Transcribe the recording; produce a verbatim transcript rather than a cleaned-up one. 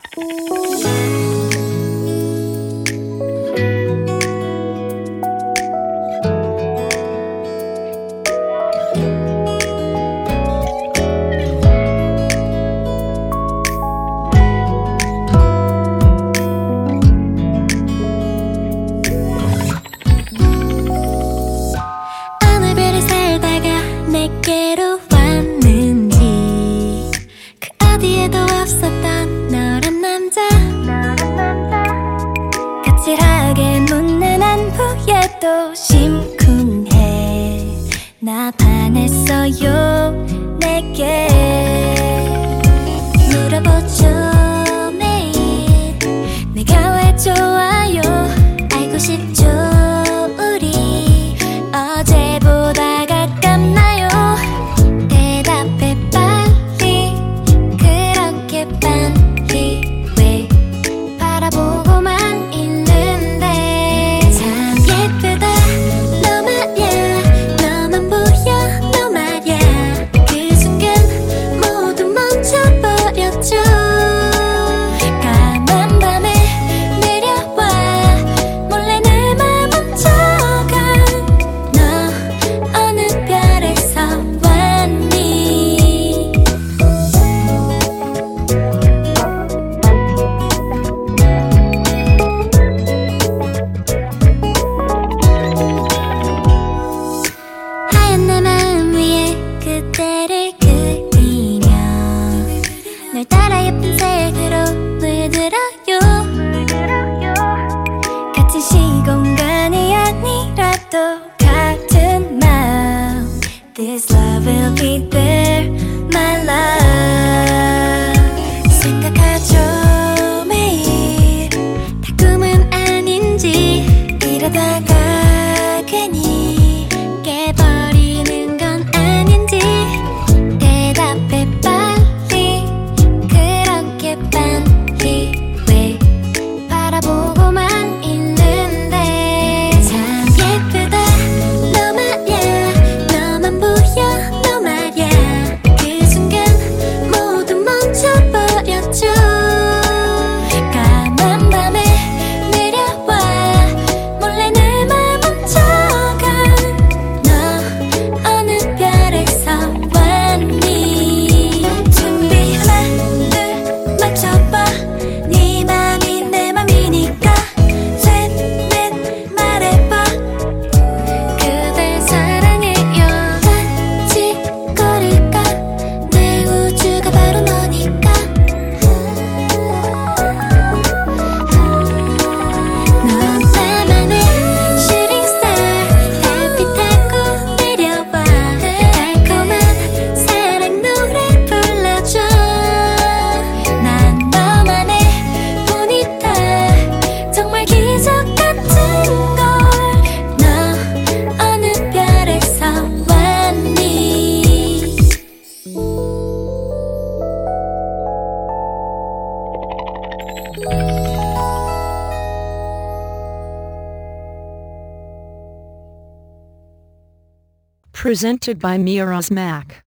내게로 왔는지 그 어디에도 없었던 너란 남자 까칠하게 묻는 안부에도 심쿵해 나 반했어요 내게 물어보죠 매일 내가 왜 좋아요 알고 싶죠 우리 어제보다 가깝나요 대답해 빨리 그렇게 빨리 왜 바라보고만 있는데 참 예쁘다 너 말야 너만 보여 너 말야 그 순간 모두 멈춰버렸죠 까만 밤에 내려와 몰래 내 맘 훔쳐가 너 어느 별에서 왔니 하얀 내 마음 위에 그대를 그리며 널 따라 예쁜 색으로 물들어요 같은 시공간이 아니라도 같은 마음 This love will be there my love 생각하죠 매일 다 꿈은 아닌지 이러다가 괜히 깨버리는 건 아닌지 대답해 빨리 그렇게 빨리 왜 바라보고만 있는데 참 예쁘다 너 말야 너만 보여 너 말야 그 순간 모두 멈춰버렸죠 까만 밤에 내려와 몰래 내 맘 훔쳐가 너 어느 별에서 왔니 준비 하나 둘 맞춰봐 네 맘이 내 맘이니까 셋넷 말해봐 그댈 사랑해요 같이 걸을까 내 우주가 바로 너니까 넌 나만의 shooting star 달빛 타고 내려와 달콤한 사랑 노래 불러줘 난 너만의 보니타 정말 기적 같은 걸 너 어느 별에서 왔니 Presented by Miraz Mac.